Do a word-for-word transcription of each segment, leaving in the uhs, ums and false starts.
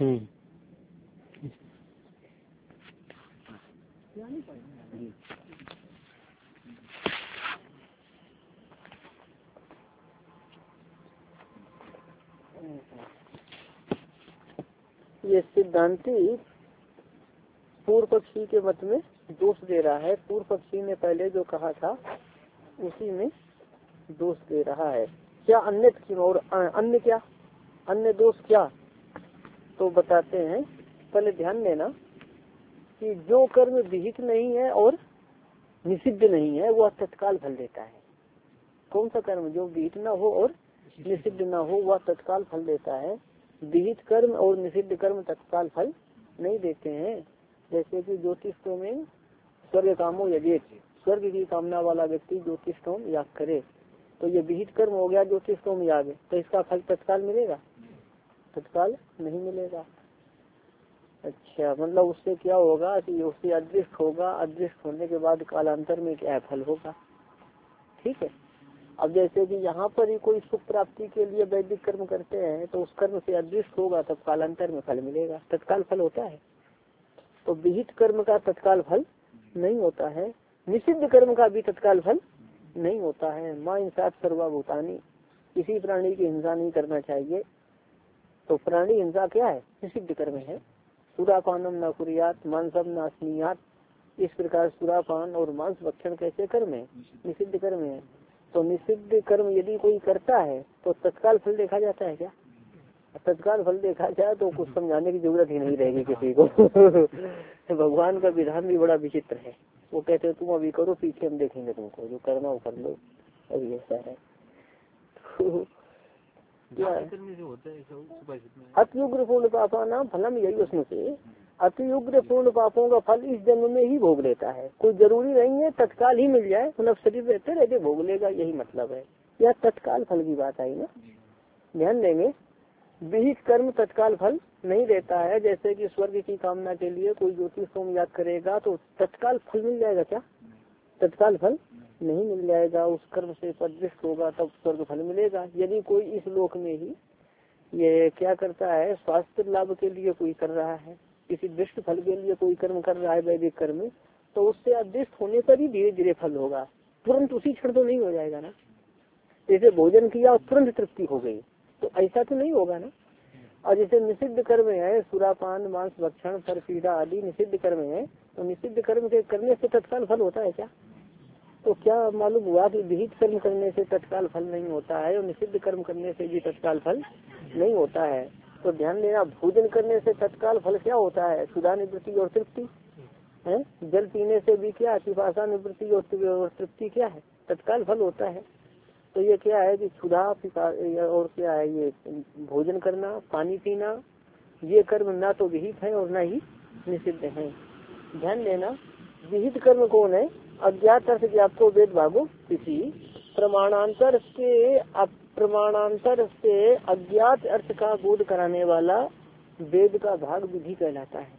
हम्म ये सिद्धांती पूर्व पक्षी के मत में दोष दे रहा है। पूर्व पक्षी ने पहले जो कहा था उसी में दोष दे रहा है। क्या अन्य और अन्य क्या अन्य दोष क्या, तो बताते हैं। पहले ध्यान देना कि जो कर्म विहित नहीं है और निषिद्ध नहीं है वह तत्काल फल देता है। कौन सा कर्म जो विहित न हो और निषिद्ध न हो वह तत्काल फल देता है। विहित कर्म और निषिद्ध कर्म तत्काल फल नहीं देते हैं। जैसे कि ज्योतिषों में स्वर्ग कामो यदि स्वर्ग की कामना वाला व्यक्ति ज्योतिषोम याग करे तो ये विहित कर्म हो गया ज्योतिषोम याग, तो इसका फल तत्काल मिलेगा? तत्काल नहीं मिलेगा। अच्छा, मतलब उससे क्या होगा कि उससे अदृष्ट होगा, अदृष्ट होने के बाद कालांतर में क्या फल होगा। ठीक है। अब जैसे कि यहाँ पर ही कोई सुख प्राप्ति के लिए वैदिक कर्म करते हैं तो उस कर्म से अदृष्ट होगा तब कालांतर में फल मिलेगा, तत्काल फल होता है। तो विहित कर्म का तत्काल फल नहीं होता है, निषिद्ध कर्म का भी तत्काल फल नहीं होता है। माँ इंसात सर्वभूतानी, किसी प्राणी की हिंसा नहीं करना चाहिए। तो प्राणी हिंसा क्या है? निषिद्ध कर्म है। सुरापानम न कुरियात मांसम न स्नियात, इस प्रकार सुरापान और मांस भक्षण कैसे कर्म है? निषिद्ध कर्म है। तो निषिद्ध कर्म यदि कोई करता है तो तत्काल फल देखा जाता है क्या? तत्काल फल देखा जाए तो कुछ समझाने की जरूरत ही नहीं रहेगी किसी को। भगवान का विधान भी बड़ा विचित्र है। वो कहते हैं तुम अभी करो, पीछे हम देखेंगे तुमको, जो करना वो कर लो। अभी ऐसा है। अत्युग्र पूर्ण पापा नाम फलम यही उसमें से अत्युग्र पूर्ण पापों का फल इस जन्म में ही भोग लेता है। कोई जरूरी नहीं है तत्काल ही मिल जाए, मतलब शरीर रहते रहते भोग लेगा, यही मतलब है। यह तत्काल फल की बात आई ना, ध्यान देंगे। विहित कर्म तत्काल फल नहीं देता है। जैसे कि स्वर्ग की कामना के लिए कोई ज्योतिष होम याद करेगा तो तत्काल फल मिल जाएगा क्या? तत्काल फल नहीं मिल जाएगा। उस कर्म से अदृष्ट होगा तब स्वर्ग फल मिलेगा। यदि कोई इस लोक में ही ये क्या करता है, स्वास्थ्य लाभ के लिए कोई कर रहा है, किसी दृष्ट फल के लिए कोई कर्म कर रहा है वैदिक कर्म, तो उससे अदृष्ट होने पर ही धीरे धीरे फल होगा, तुरंत उसी क्षण तो नहीं हो जाएगा ना। जैसे भोजन किया और तुरंत तृप्ति हो गई तो ऐसा तो नहीं होगा ना। और जैसे निषिद्ध कर्म है, सुरापान मांस भक्षण फर पीड़ा आदि निषिद्ध कर्म है, तो निषिद्ध कर्म के करने से तत्काल फल होता है क्या? तो क्या मालूम हुआ कि विहित कर्म करने से तत्काल फल नहीं होता है और निषिद्ध कर्म करने से भी तत्काल फल नहीं होता है। तो ध्यान देना, भोजन करने से तत्काल फल क्या होता है? क्षुधा निवृत्ति और तृप्ति है। जल पीने से भी क्या पिपासा निवृत्ति और तृप्ति क्या है? तत्काल फल होता है। तो ये क्या है कि क्षुधा और क्या है, ये भोजन करना, पानी पीना, ये कर्म ना तो विहित है और ना ही निषिद्ध है। ध्यान देना, विहित कर्म कौन है? अज्ञात अर्थ ज्ञात को वेद भागो किसी प्रमाणांतर से अप्रमाणांतर से अज्ञात अर्थ का बोध कराने वाला वेद का भाग विधि कहलाता है।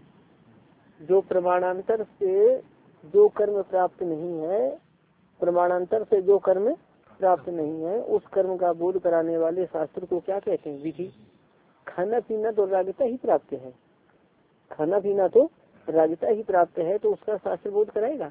जो प्रमाणांतर से जो कर्म प्राप्त नहीं है, प्रमाणांतर से जो कर्म प्राप्त नहीं है उस कर्म का बोध कराने वाले शास्त्र को क्या कहते हैं? विधि। खाना पीना तो रागता ही प्राप्त है, खाना पीना तो रागता ही प्राप्त है, तो उसका शास्त्र बोध कराएगा।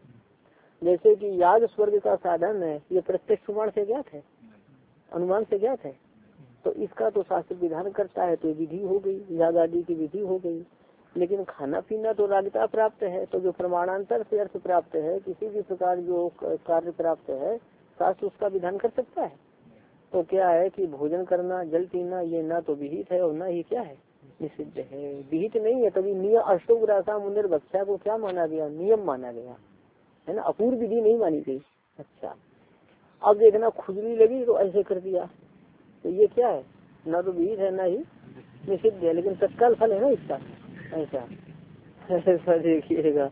जैसे कि याग स्वर्ग का साधन है, ये प्रत्यक्ष प्रमाण से ज्ञात है, अनुमान से ज्ञात है, तो इसका तो शास्त्र विधान करता है, तो विधि हो गई, याग आदि की विधि हो गई। लेकिन खाना पीना तो रागता प्राप्त है, तो जो प्रमाणांतर से अर्थ प्राप्त है, किसी भी प्रकार जो कार्य प्राप्त है, शास्त्र उसका विधान कर सकता है। तो क्या है कि भोजन करना, जल पीना, ये ना तो विहित है और ना ही क्या है? निषिद्ध है। विहित नहीं है, तभी नियम अष्टोग्रासा मुनिर भक्षा को क्या माना गया? नियम माना गया है ना, अपूर्व विधि नहीं मानी गई। अच्छा, अब देखना खुजली लगी तो ऐसे कर दिया, तो ये क्या है? ना तो विहित है ना ही निषिद्ध है, लेकिन तत्काल फल है ना इसका। ऐसा ऐसा देखिएगा।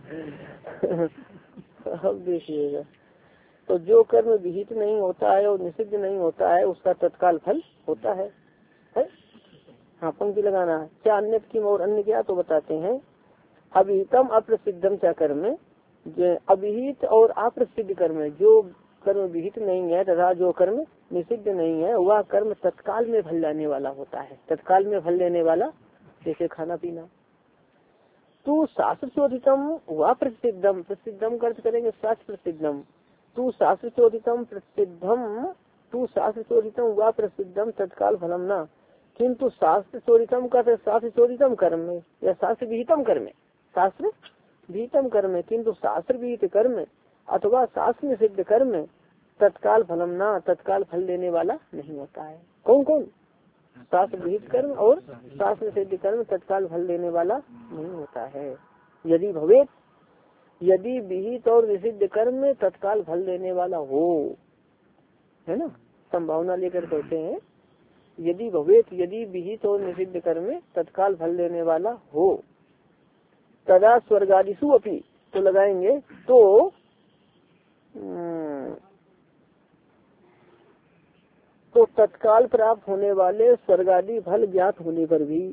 अब देखिएगा, तो जो कर्म विहित नहीं होता है और निषिद्ध नहीं होता है उसका तत्काल फल होता है, है? हाँ, पंक्ति लगाना। क्या अन्य किम और अन्य क्या, तो बताते हैं। अभिहितम अप्रसिद्धम क्या कर्म, जो अभिहित और अप्रसिद्ध कर्म, जो कर्म विहित नहीं है तथा जो कर्म निषिद्ध नहीं है वह कर्म तत्काल में फल लाने वाला होता है। तत्काल में फल लेने वाला जैसे खाना पीना। तू शास्त्र चोदितम व प्रसिद्धम, प्रसिद्धम का अर्थ करेंगे शास्त्र प्रसिद्धम। तू शास्त्र चोदितम प्रसिद्धम, तू शास्त्र चोदितम व प्रसिद्धम तत्काल फलम न, किंतु शास्त्र चोदितम का शास्त्र चोदितम कर्म में या शास्त्र विहितम कर्म में, शास्त्र विहितम कर्म में, किंतु शास्त्र विहित कर्म अथवा शास्त्र निषिद्ध कर्म तत्काल फलम ना, तत्काल फल देने वाला नहीं होता है। कौन कौन? शास्त्र विहित कर्म और शास्त्र निषिद्ध कर्म तत्काल फल देने वाला नहीं होता है। यदि भवेत, यदि विहित और निषिद्ध कर्म में तत्काल फल देने वाला हो, है ना, संभावना लेकर कहते हैं यदि भवेत, यदि विहित और निषिद्ध कर्म में तत्काल फल देने वाला हो, तदा स्वर्गादिषु अपि, तो लगाएंगे तो तो तत्काल प्राप्त होने वाले स्वर्गादि फल ज्ञात होने पर भी,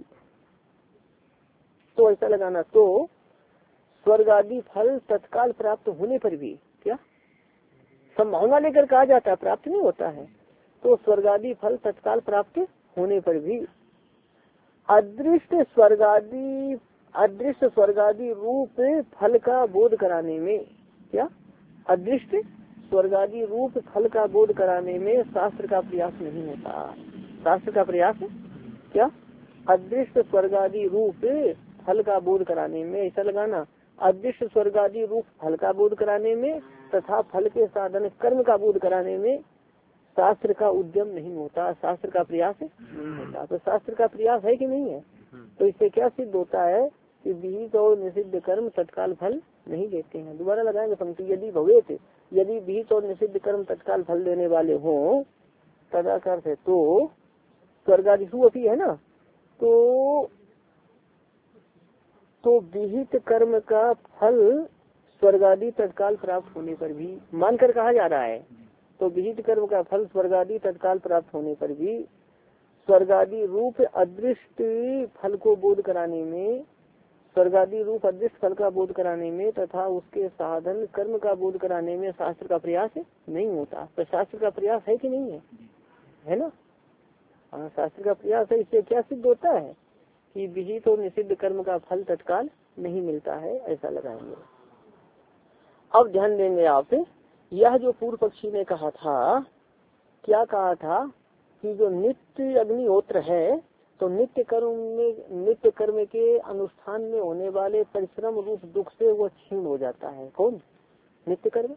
तो ऐसा लगाना, तो स्वर्गादि फल तत्काल प्राप्त होने पर भी, क्या संभावना लेकर कहा जाता है, प्राप्त नहीं होता है, तो स्वर्गादि फल तत्काल प्राप्त होने पर भी अदृष्ट स्वर्गादि अदृष्ट स्वर्गादि रूप फल का बोध कराने में, क्या अदृष्ट स्वर्गादि रूप फल का बोध कराने में शास्त्र का प्रयास नहीं होता। शास्त्र का प्रयास क्या अदृष्ट स्वर्गादि रूप फल का बोध कराने में, ऐसा लगाना, अदृष्ट स्वर्गादि रूप फल का बोध कराने में तथा फल के साधन कर्म का बोध कराने में शास्त्र का उद्यम नहीं होता, शास्त्र का प्रयास नहीं होता। तो शास्त्र का प्रयास है कि नहीं है? तो इससे क्या सिद्ध होता है कि विहित और निषिद्ध कर्म तत्काल फल नहीं देते हैं। दोबारा लगाएंगे पंक्ति, यदि भवेत, यदि विहित और निषिद्ध कर्म तत्काल फल देने वाले हों, तदा का अर्थ है तो स्वर्गादिषु अपि, है ना, तो तो विहित कर्म का फल स्वर्गादि तत्काल प्राप्त होने पर भी, मानकर कहा जा रहा है, तो विहित कर्म का फल स्वर्गादि तत्काल प्राप्त होने पर भी स्वर्गादि रूप अदृष्ट फल को बोध कराने में, स्वर्गादि रूप अदृष्ट फल का बोध कराने में तथा उसके साधन कर्म का बोध कराने में शास्त्र का प्रयास नहीं होता। तो शास्त्र का प्रयास है कि नहीं है? है ना, हाँ शास्त्र का प्रयास है। इससे क्या सिद्ध होता है कि विहित और निषिद्ध कर्म का फल तत्काल नहीं मिलता है, ऐसा लगाएंगे। अब ध्यान देंगे आप, यह जो पूर्व पक्षी ने कहा था, क्या कहा था कि जो नित्य अग्निहोत्र है, तो नित्य कर्म में, नित्य कर्म के अनुष्ठान में होने वाले परिश्रम रूप दुख से वो क्षीण हो जाता है। कौन? नित्य कर्म,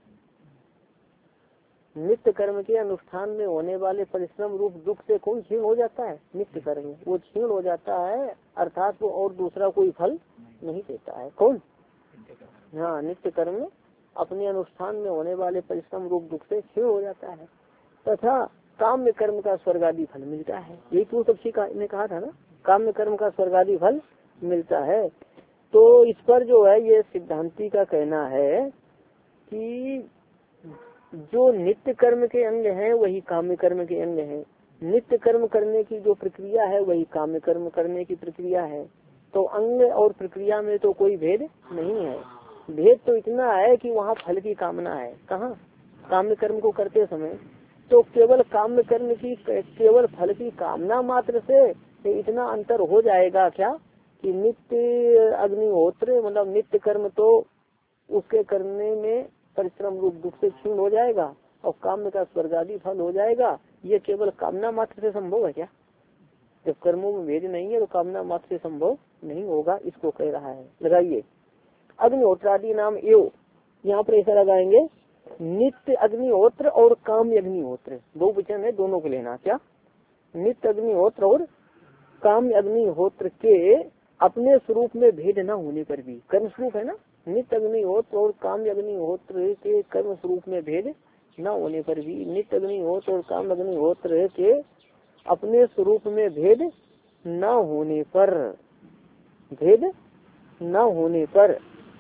नित्य कर्म के अनुष्ठान में होने वाले परिश्रम रूप दुख से कौन क्षीण हो जाता है? नित्य कर्म, वो क्षीण हो जाता है, अर्थात वो और दूसरा कोई फल नहीं देता है। कौन? हाँ, नित्य कर्म अपने अनुष्ठान में होने वाले परिश्रम रूप दुख से क्षीण हो जाता है तथा काम्य कर्म का स्वर्गादि फल मिलता है। यही पूर्व पक्षी का ने कहा था ना, काम्य कर्म का स्वर्गादि फल मिलता है। तो इस पर जो है ये सिद्धांती का कहना है कि जो नित्य कर्म के अंग हैं वही काम्य कर्म के अंग हैं। नित्य कर्म करने की जो प्रक्रिया है वही काम्य कर्म करने की प्रक्रिया है। तो अंग और प्रक्रिया में तो कोई भेद नहीं है। भेद तो इतना है कि वहाँ फल की कामना है। कहाँ? काम्य कर्म को करते समय तो केवल काम्य कर्म की, केवल फल की कामना मात्र से इतना अंतर हो जाएगा क्या कि नित्य अग्निहोत्र मतलब नित्य कर्म तो उसके करने में परिश्रम रूप दुख से क्षीण हो जाएगा और काम्य का स्वर्गादि फल हो जाएगा। ये केवल कामना मात्र से संभव है क्या? जब कर्मों में भेद नहीं है तो कामना मात्र से संभव नहीं होगा, इसको कह रहा है। लगाइए अग्निहोत्रादि नाम एव, यहाँ पर ऐसा लगाएंगे नित्य अग्निहोत्र और काम्य अग्निहोत्र, बहुवचन है, दोनों को लेना। क्या? नित्य अग्निहोत्र और काम्य अग्निहोत्र के अपने स्वरूप में भेद न होने पर भी, कर्म स्वरूप है ना, नित्य अग्निहोत्र और काम्य अग्निहोत्र के कर्म स्वरूप में भेद न होने पर भी, नित्य अग्निहोत्र और काम्य अग्निहोत्र के अपने स्वरूप में भेद न होने पर, भेद न होने पर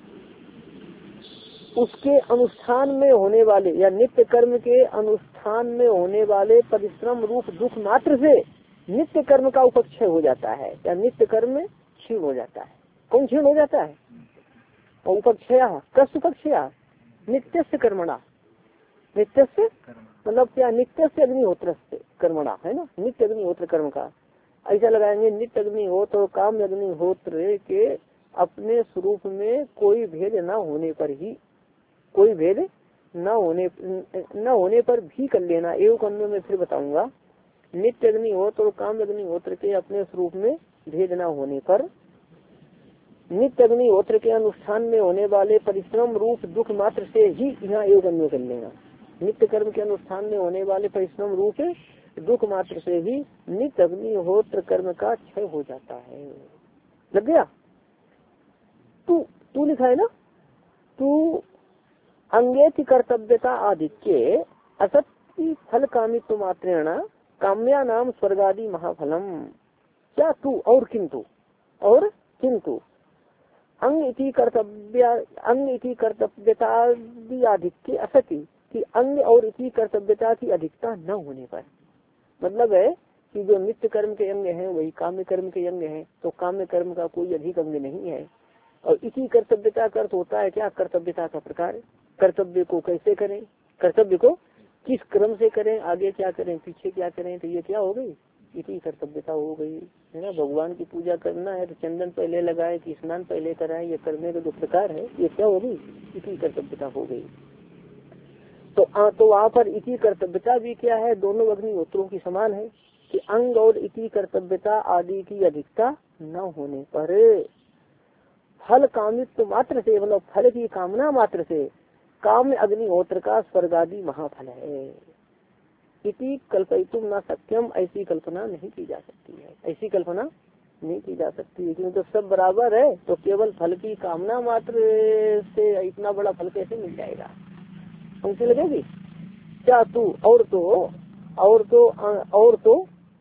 उसके अनुष्ठान में होने वाले या नित्य कर्म के अनुष्ठान में होने वाले परिश्रम रूप दुख मात्र से नित्य कर्म का उपक्षय हो जाता है या नित्य कर्म क्षीण हो जाता है। कौन क्षीण हो जाता है? और उपक्षया, कस उपक्षया नित्य से कर्मणा, नित्य से मतलब क्या? नित्य से अग्निहोत्र से कर्मणा, है ना, नित्य अग्निहोत्र कर्म का ऐसा लगाएंगे नित्य अग्निहोत्र और काम अग्निहोत्र के अपने स्वरूप में कोई भेद न होने पर ही, कोई भेद न होने न होने पर भी कर लेना। एवं अन्य में फिर बताऊंगा। नित्य अग्निहोत्र और काम अग्निहोत्र के अपने स्वरूप में भेद न होने पर, नित्य अग्निहोत्र के अनुष्ठान में होने वाले परिश्रम रूप दुख मात्र से ही यहाँ एवं अन्य कर लेना। नित्य कर्म के अनुष्ठान में होने वाले परिश्रम रूप दुख मात्र से ही नित्य अग्निहोत्र कर्म का क्षय हो जाता है। लग गया? तू तू लिखा है ना, तू अंगेति कर्तव्यता आधिक्य असत्य फल कामित्व मात्रेण काम्या नाम स्वर्गादि महाफलम। क्या तू और किंतु, और किंतु अंग इति कर्तव्य अंग इति कर्तव्यता आधिक्य असति, कि अंग और इति कर्तव्यता की अधिकता न होने पर, मतलब है कि जो नित्य कर्म के अंग हैं वही काम्य कर्म के अंग हैं, तो काम्य कर्म का कोई अधिक अंग नहीं है। और इसी कर्तव्यता का अर्थ होता है क्या? कर्तव्यता का प्रकार, कर्तव्य को कैसे करें, कर्तव्य को किस क्रम से करें, आगे क्या करें पीछे क्या करें, तो ये क्या हो गई? इसी कर्तव्यता हो गई है ना। भगवान की पूजा करना है तो चंदन पहले लगाए कि स्नान पहले कराए, ये करने का जो प्रकार है ये क्या होगी? इसी कर्तव्यता हो गई। तो आ, तो वहाँ पर इसी कर्तव्यता भी क्या है? दोनों अग्निहोत्रों की समान है कि अंग और इसी कर्तव्यता आदि की अधिकता न होने पर फल कामित्व मात्र से, मतलब फल की कामना मात्र से काम्य अग्निहोत्र का स्वर्गादि महाफल है। इति कल्पयितुम न सत्यम, ऐसी कल्पना नहीं की जा सकती है, ऐसी कल्पना नहीं की जा सकती है। क्योंकि तो सब बराबर है तो केवल फल की कामना मात्र से इतना बड़ा फल कैसे मिल जाएगा? उनसे लगेगी क्या? तू और तो और तो और तो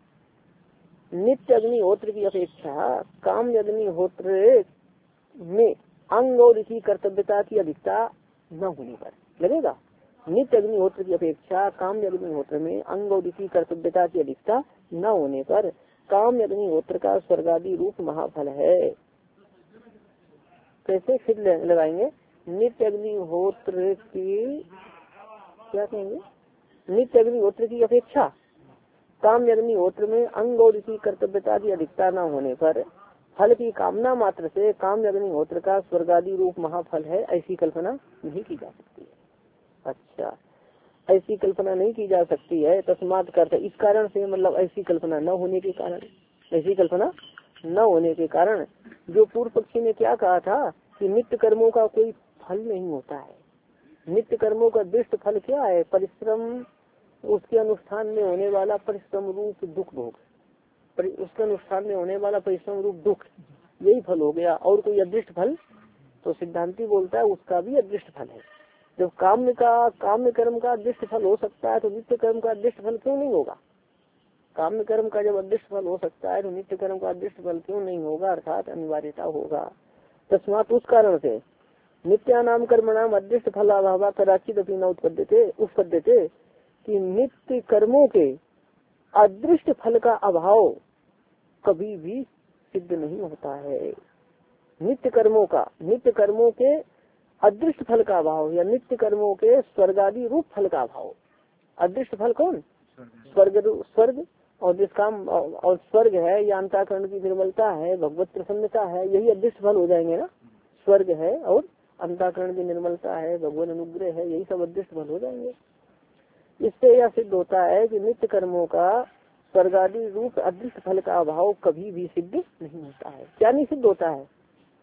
नित्य अग्निहोत्र की अपेक्षा काम अग्निहोत्र में अंग और इसी कर्तव्यता की अधिकता न होने पर लगेगा। नित्य अग्निहोत्र की अपेक्षा काम अग्निहोत्र में अंग और इसी कर्तव्यता की अधिकता न होने पर काम अग्निहोत्र का स्वर्गादि रूप महाफल है। कैसे फिर लगाएंगे? नित्य अग्निहोत्र की क्या कहेंगे? नित्य अग्निहोत्र की अपेक्षा काम अग्निहोत्र में अंग और इसी कर्तव्यता की अधिकता न होने पर फल की कामना मात्र से काम अग्निहोत्र का स्वर्गादि रूप महाफल है, ऐसी कल्पना नहीं की जा सकती है। अच्छा, ऐसी कल्पना नहीं की जा सकती है। तस्मात् करते इस कारण से, मतलब ऐसी कल्पना न होने के कारण, ऐसी कल्पना न होने के कारण जो पूर्व पक्षी ने क्या कहा था कि नित्य कर्मों का कोई फल नहीं होता है। नित्य कर्मों का दृष्ट फल क्या है? परिश्रम, उसके अनुष्ठान में होने वाला परिश्रम रूप दुख भोग, उसके अनुष्ठान में होने वाला परिश्रम रूप दुख, यही फल हो गया। और कोई अदृष्ट फल? तो सिद्धांति बोलता है उसका भी अदृष्ट फल है। जब काम्य का काम्य कर्म का अदृष्ट फल हो सकता है तो नित्य कर्म का अदृष्ट फल क्यों नहीं होगा? काम्य कर्म का जब अदृष्ट फल हो सकता है तो नित्य कर्म का अदृष्ट फल क्यों नहीं होगा? अर्थात अनिवार्यता होगा। तस्मात् उस कारण से नित्यानाम कर्मणाम अदृष्ट फल अभाव कदाचित अपनी न उत्पद्यते उत्पद्यते, कि नित्य कर्मों के अदृष्ट फल का अभाव कभी भी सिद्ध नहीं होता है। नित्य कर्मों का नित्य कर्मों के अदृष्ट फल का अभाव या नित्य कर्मों के स्वर्गादि रूप फल का अभाव। अदृष्ट फल कौन? स्वर्ग स्वर्ग और जिसका और स्वर्ग है या अंतःकरण की निर्मलता है, भगवत प्रसन्नता है, यही अदृष्ट फल हो जाएंगे ना। स्वर्ग है और अंतःकरण की निर्मलता है, भगवान अनुग्रह है, यही सब अदृष्ट फल हो जाएंगे। इससे यह सिद्ध होता है कि नित्य कर्मों का स्वर्गादि रूप अदृष्ट फल का अभाव कभी भी सिद्ध नहीं होता है। क्या नहीं सिद्ध होता है?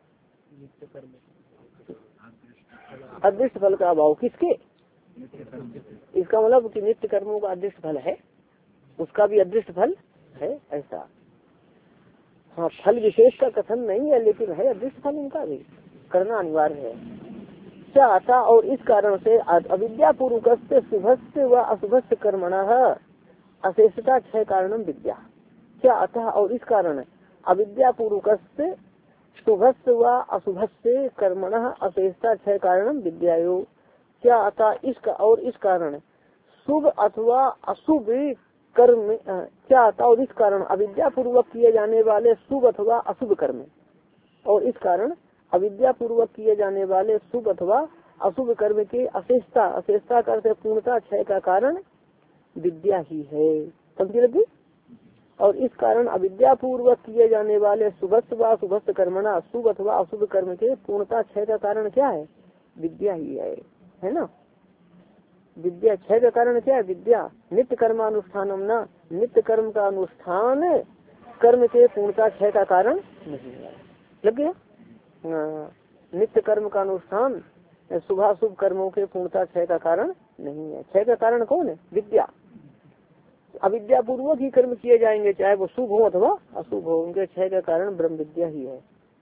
अदृष्ट फल का अभाव किसके? इसका मतलब कि नित्य कर्मों का अदृष्ट फल है, उसका भी अदृष्ट फल है, ऐसा। हाँ, फल विशेष का कथन नहीं है, लेकिन है अदृष्ट फल, उनका भी करना अनिवार्य है। क्या आता? और इस कारण से अविद्या पूर्वक शुभस्य व अशुभस्य कर्मणा अशेषता क्षय कारणम विद्या। क्या आता? और इस कारण अविद्या पूर्वक शुभस्य व अशुभस्य कर्मणा अशेषता क्षय कारणम विद्यायो। क्या आता? इसका और इस कारण शुभ अथवा अशुभ कर्म क्या आता? और इस कारण अविद्या पूर्वक किए जाने वाले शुभ अथवा अशुभ कर्म, और इस कारण अविद्या पूर्वक किए जाने वाले शुभ अथवा अशुभ कर्म के अशेषता अशेषता कर पूर्णता क्षय का कारण विद्या ही है। समझ लगी? और इस कारण अविद्या पूर्वक किए जाने वाले शुभस्व व अशुभस्व कर्मणा शुभ अथवा अशुभ कर्म के पूर्णता क्षय का कारण क्या है? विद्या ही है, है ना। विद्या क्षय का कारण क्या है? विद्या। नित्य कर्मानुष्ठानम ना, नित्य कर्म का अनुष्ठान कर्म के पूर्णता क्षय का कारण नहीं है। लग गया? नित्य कर्म का अनुष्ठान शुभाशुभ कर्मों के पूर्णता क्षय का कारण नहीं है। क्षय का कारण कौन है? विद्या। अविद्या पूर्वक ही कर्म किए जाएंगे, चाहे वो शुभ हो अथवा अशुभ हो, उनके क्षय का कारण ब्रह्म विद्या ही है।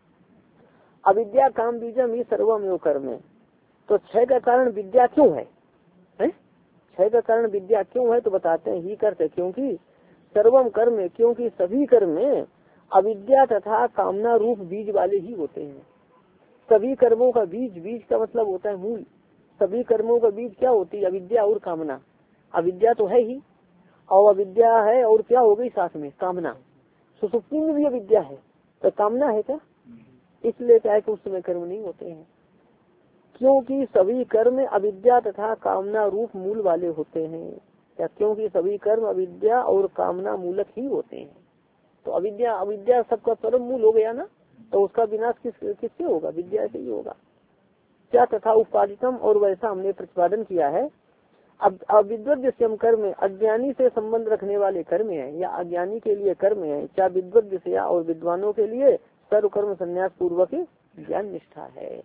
अविद्या काम बीजम ही सर्वम योग कर्म है। तो क्षय का कारण विद्या क्यों है? क्षय का कारण विद्या क्यों है? तो बताते हैं ही करते, क्योंकि सर्वम कर्म है, क्योंकि सभी कर्म में अविद्या तथा कामना रूप बीज वाले ही होते हैं। सभी कर्मों का बीज, बीज का मतलब होता है मूल। सभी कर्मों का बीज क्या होती है? अविद्या और कामना। अविद्या तो है ही, और अविद्या है और क्या हो गई साथ में? कामना। सुसुप्ति में भी अविद्या है तो कामना है क्या? इसलिए क्या है कि उस समय कर्म नहीं होते हैं, क्योंकि सभी कर्म अविद्या तथा कामना रूप मूल वाले होते हैं। या क्योंकि सभी कर्म अविद्या और कामना मूलक ही होते हैं। तो अविद्या अविद्या सबका परम मूल हो गया ना, तो उसका विनाश किस किससे होगा? विद्या से ही होगा। क्या तथा उपादितम, और वैसा हमने प्रतिपादन किया है। अब अविद्वद्यम कर्म अज्ञानी से संबंध रखने वाले कर्म है, या अज्ञानी के लिए कर्म है, क्या विद्वद्य और विद्वानों के लिए सर्व कर्म संन्यास पूर्वक ज्ञान निष्ठा है।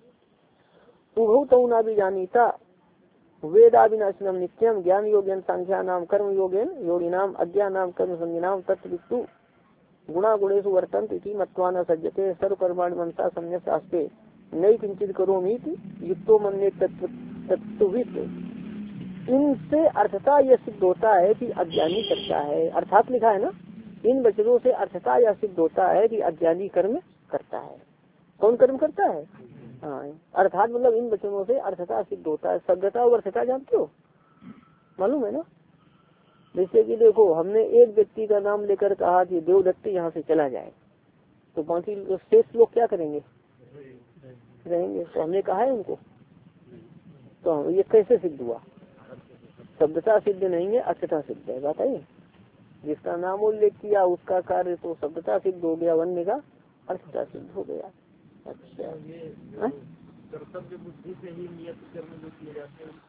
उभौतौ भी जानीता वेदाविनाशिनम नित्यम ज्ञान योगेन सांख्या नाम कर्म योगेन योगिनाम अज्ञा नाम कर्म संज्ञानाम तत्विस्तु गुणा गुणेषु वर्तन्ते इति मत्वा न सज्जते सर्व कर्माणि मनसा संन्यास आस्ते नई किंचित करोमि युक्तो मन्ये तत्त्ववित्। इनसे अर्थता यह सिद्ध होता है कि अज्ञानी करता है। अर्थात लिखा है ना, इन वचनों से अर्थता यह सिद्ध होता है कि अज्ञानी कर्म करता है। कौन कर्म करता है? हाँ, अर्थात मतलब इन वचनों से अर्थता सिद्ध होता है। शब्दता और अर्थता जानते हो, मालूम है ना। जैसे कि देखो, हमने एक व्यक्ति का नाम लेकर कहा कि देवदत्त यहाँ से चला जाए, तो बाकी शेष लोग क्या करेंगे? रहेंगे। तो हमने कहा है उनको, तो ये कैसे सिद्ध हुआ? शब्दता सिद्ध नहीं है, अर्थता सिद्ध है। बात है, जिसका नाम उल्लेख किया उसका कार्य तो शब्दता सिद्ध हो गया, वन्य का अर्थता सिद्ध हो गया। अच्छा, कर्तव्य बुद्धि से ही नियत कर्म जो किए जाते हैं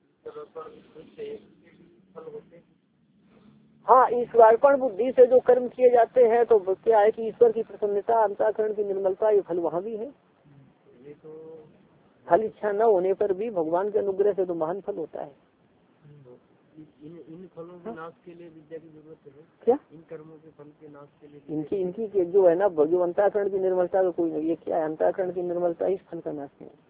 फल होते हैं। हाँ, ईश्वरार्पण बुद्धि से जो कर्म किए जाते हैं तो क्या है कि ईश्वर की प्रसन्नता, अंतःकरण की निर्मलता, ये फल वहाँ भी है। ये तो फल इच्छा न होने पर भी भगवान के अनुग्रह से तो महान फल होता है। इन इन फलों के नाश के लिए विद्या की जरूरत है क्या? इन कर्मों के फल के नाश के लिए इनकी इनकी के जो है ना, जो अंतःकरण की निर्मलता का कोई नहीं। ये क्या है? अंतःकरण की निर्मलता इस फल का नाश नहीं।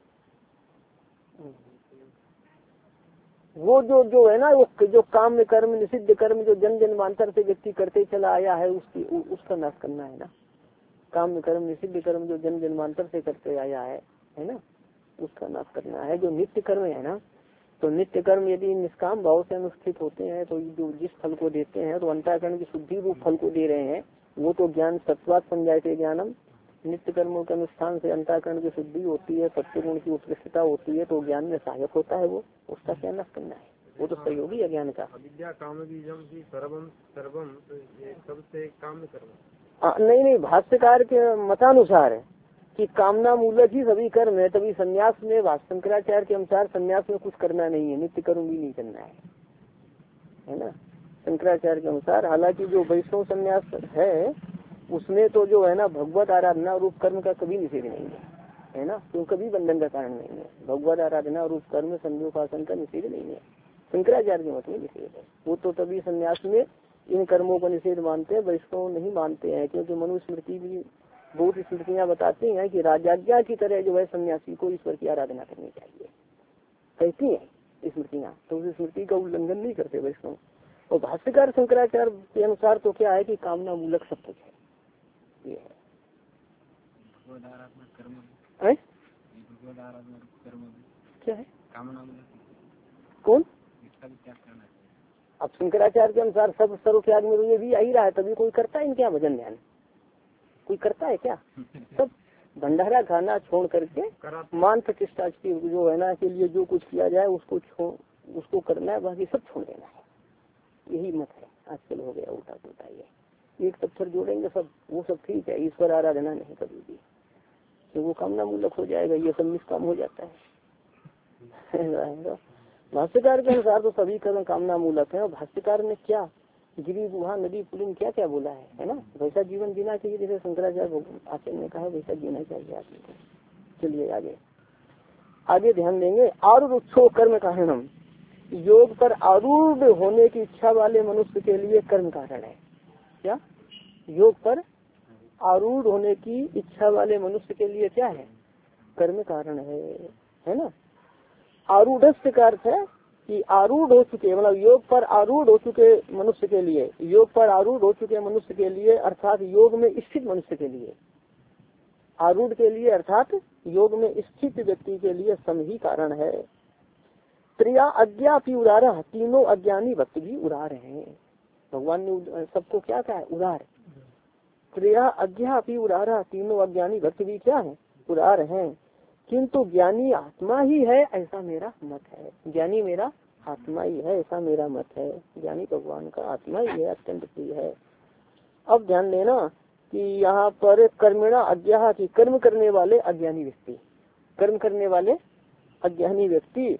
वो जो जो है ना, वो जो काम में कर्म, निषिद्ध कर्म जो जन जन्मांतर से व्यक्ति करते चला आया है, उसकी उसका नाश करना है ना। काम में कर्म, निषिद्ध कर्म जो जन जन्मांतर से करते आया है है ना, उसका नाश करना है। जो नित्य कर्म है ना, तो नित्य कर्म यदि निष्काम भाव से अनुष्ठित होते हैं तो जो जिस फल को देते हैं, तो अंतःकरण की शुद्धि रूप फल को दे रहे हैं, वो तो ज्ञान सत्वात संजायते ज्ञानम। नित्य कर्मों के अनुष्ठान से अंतःकरण की शुद्धि होती है, सत्य गुण की उत्कृष्टता होती है, तो ज्ञान में सहायक होता है। वो उसका क्या नाश करना है? वो तो सहयोगी है ज्ञान का। विद्या काम बीजम ही सर्वम सर्वम सबसे काम कर्म। नहीं नहीं, भाष्यकार के मतानुसार है कि कामना मूलक ही सभी कर्म है। तभी संन्यास में शंकराचार्य के अनुसार संन्यास में कुछ करना नहीं है, नित्य कर्म भी नहीं करना है, है ना, शंकराचार्य के अनुसार। हालांकि जो वैष्णव संन्यास है उसमें तो जो है ना, भगवत आराधना रूप कर्म का कभी निषेध नहीं है, है ना, तो कभी बंधन का कारण नहीं है। भगवत आराधना रूप कर्म संध्योपासन का निषेध नहीं है, शंकराचार्य के मत में निषेध है। वो तो तभी संन्यास में इन कर्मों का निषेध मानते हैं, वैष्णव नहीं मानते हैं। क्योंकि मनुस्मृति भी बहुत स्मृतियाँ बताती हैं कि राजाज्ञा की तरह जो है सन्यासी को ईश्वर की आराधना करनी चाहिए, कहती है स्मृतियाँ। तो उस स्मृति का उल्लंघन नहीं करते वैष्णव। और भाष्यकार शंकराचार्य के अनुसार तो क्या है कि कामना मूलक सब कुछ है। ये है क्या है कामना मूलक कौन? अब शंकराचार्य के अनुसार सब सर्व त्याग में ये भी यही रहा है, तभी कोई करता है इनके यहाँ भजन ध्यान? कोई करता है क्या? सब भंडारा खाना छोड़ करके मान प्रतिष्ठा की जो है ना के लिए जो कुछ किया जाए उसको छोड़ उसको करना है, बाकी सब छोड़ देना है। यही मत है, आजकल हो गया उल्टा पुल्टा ये। एक पत्थर जोड़ेंगे सब, वो सब ठीक है, ईश्वर आराधना नहीं कभी भी, तो वो कामना मूलक हो जाएगा, ये सब निष्काम हो जाता है। भाष्यकार के अनुसार तो सभी कर्म कामना मूलक है, और भाष्यकार ने क्या गिरी गुहा नदी पुलिन क्या क्या बोला है, है ना, वैसा जीवन जीना चाहिए जैसे शंकराचार्य आचार्य ने कहा वैसा जीना चाहिए आदमी को। चलिए आगे आगे ध्यान देंगे। आरूढ़ कर्म कारणम, योग पर आरूढ़ होने की इच्छा वाले मनुष्य के लिए कर्म कारण है। क्या योग पर आरूढ़ होने की इच्छा वाले मनुष्य के लिए क्या है, कर्म कारण है, है ना। आरूढ़ का अर्थ है कि आरूढ़ हो चुके, मतलब योग पर आरूढ़ हो चुके मनुष्य के लिए, योग पर आरूढ़ हो चुके मनुष्य के लिए अर्थात योग में स्थित मनुष्य के लिए, आरूढ़ के लिए अर्थात योग में स्थित व्यक्ति के लिए सम ही कारण है। त्रिया अज्ञा भी उदार, तीनों अज्ञानी भक्त भी उदार हैं। भगवान ने सबको क्या कहा है, उदार। त्रिया अज्ञा भी उदार, तीनों अज्ञानी भक्त भी क्या है, उदार हैं। किंतु ज्ञानी आत्मा ही है ऐसा मेरा मत है, ज्ञानी मेरा आत्मा ही है ऐसा मेरा मत है, ज्ञानी भगवान का आत्मा ही है, अत्यंत प्रिय है। अब ध्यान देना कि यहाँ पर कर्मिणा अज्ञा की कर्म करने वाले अज्ञानी व्यक्ति, कर्म करने वाले अज्ञानी व्यक्ति,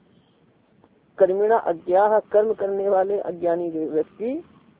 कर्मिणा अज्ञा कर्म करने वाले अज्ञानी व्यक्ति,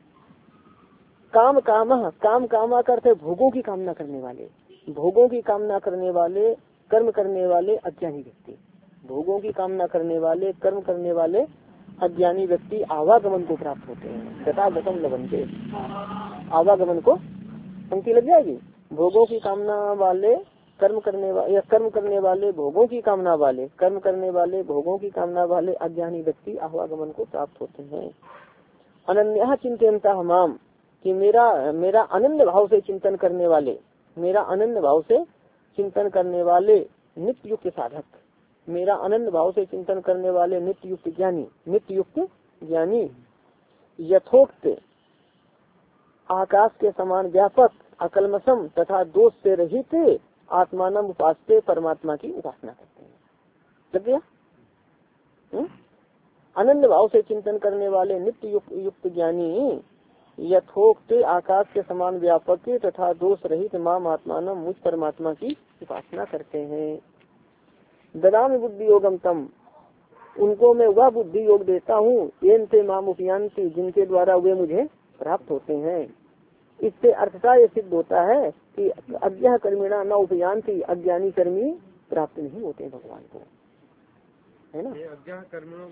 काम कामा, काम कामा करते भोगों की कामना करने वाले, भोगों की कामना करने वाले कर्म करने वाले अज्ञानी व्यक्ति, भोगों की कामना करने वाले कर्म करने वाले अज्ञानी व्यक्ति आवागमन को प्राप्त होते हैं। गतागतम लभन्ते, आवागमन को पंक्ति लग जाएगी। भोगों की कामना वाले कर्म करने वाले, या कर्म करने वाले भोगों की कामना वाले, कर्म करने वाले भोगों की कामना वाले अज्ञानी व्यक्ति आवागमन को प्राप्त होते हैं। अनन्या चिंतनता हमाम, कि मेरा मेरा अनन्य भाव से चिंतन करने वाले, मेरा अनन्य भाव से चिंतन करने वाले नित्य युक्त साधक, मेरा अनन्य भाव से चिंतन करने वाले नित्य युक्त ज्ञानी, नित्य युक्त ज्ञानी, यथोक्त आकाश के समान व्यापक, अकलमसम तथा दोष से रहित आत्मान उपासते परमात्मा की उपासना करते हैं। लग गया? अनन्य भाव से चिंतन करने वाले नित्य युक्त, युक्त ज्ञानी यथोक्त आकाश के समान व्यापक तथा दोष रहित माम आत्मान मुझ परमात्मा की उपासना करते हैं। ददामि बुद्धि योगम तम, उनको मैं वह बुद्धि योग देता हूँ, येन ते माम उपयांति, जिनके द्वारा वे मुझे प्राप्त होते हैं। इससे अर्थता यह सिद्ध होता है कि अज्ञा कर्मिणा न उपयांति, अज्ञानी कर्मी प्राप्त नहीं होते भगवान को, है ना। अज्ञा कर्मिणों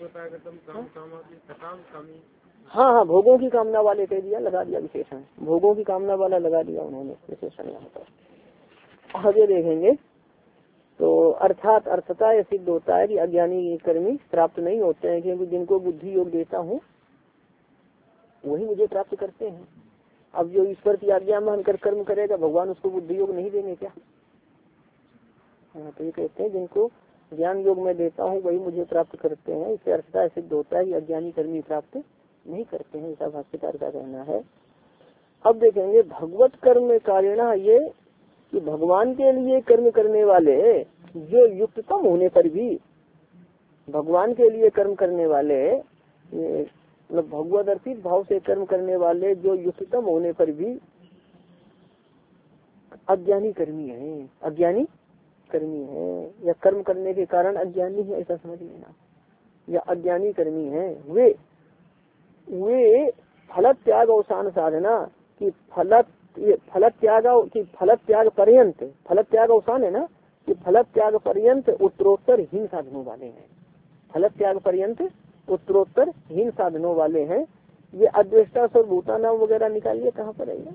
हाँ हाँ भोगों की कामना वाले कह दिया, लगा दिया विशेषण, भोगों की कामना वाला लगा दिया उन्होंने विशेषण यहाँ पर। आगे देखेंगे तो अर्थात अर्थता यह सिद्ध होता है कि अज्ञानी कर्मी प्राप्त नहीं होते हैं, क्योंकि जिनको बुद्धि योग देता हूँ वही मुझे प्राप्त करते हैं। अब जो ईश्वर की आज्ञा मानकर कर्म करेगा भगवान उसको बुद्धि योग नहीं देंगे क्या? हाँ, तो ये कहते हैं जिनको ज्ञान योग में देता हूँ वही मुझे प्राप्त करते हैं। इससे अर्थता सिद्ध होता है कि अज्ञानी कर्मी प्राप्त नहीं करते हैं, ऐसा भाष्यकार का कहना है। अब देखेंगे भगवत कर्म कारिणा, ये कि भगवान के लिए कर्म करने वाले जो युक्ततम होने पर भी, भगवान के लिए कर्म करने वाले मतलब भगवत अर्पित भाव से कर्म करने वाले जो युक्ततम होने पर भी अज्ञानी कर्मी है, अज्ञानी कर्मी है, या कर्म करने के कारण अज्ञानी है ऐसा समझ लेना, या अज्ञानी कर्मी है, वे वे फल त्याग अवसान साधना की फल फल त्याग की फल त्याग पर्यंत, फल त्याग अवसान है ना, कि फल त्याग पर्यंत उत्तरोत्तर हीन साधनों वाले हैं, फल त्याग पर्यंत उत्तरोत्तर हीन साधनों वाले हैं। ये अद्वेष्टा स्वर भूता नाम वगैरह निकालिए, कहाँ पर है ये?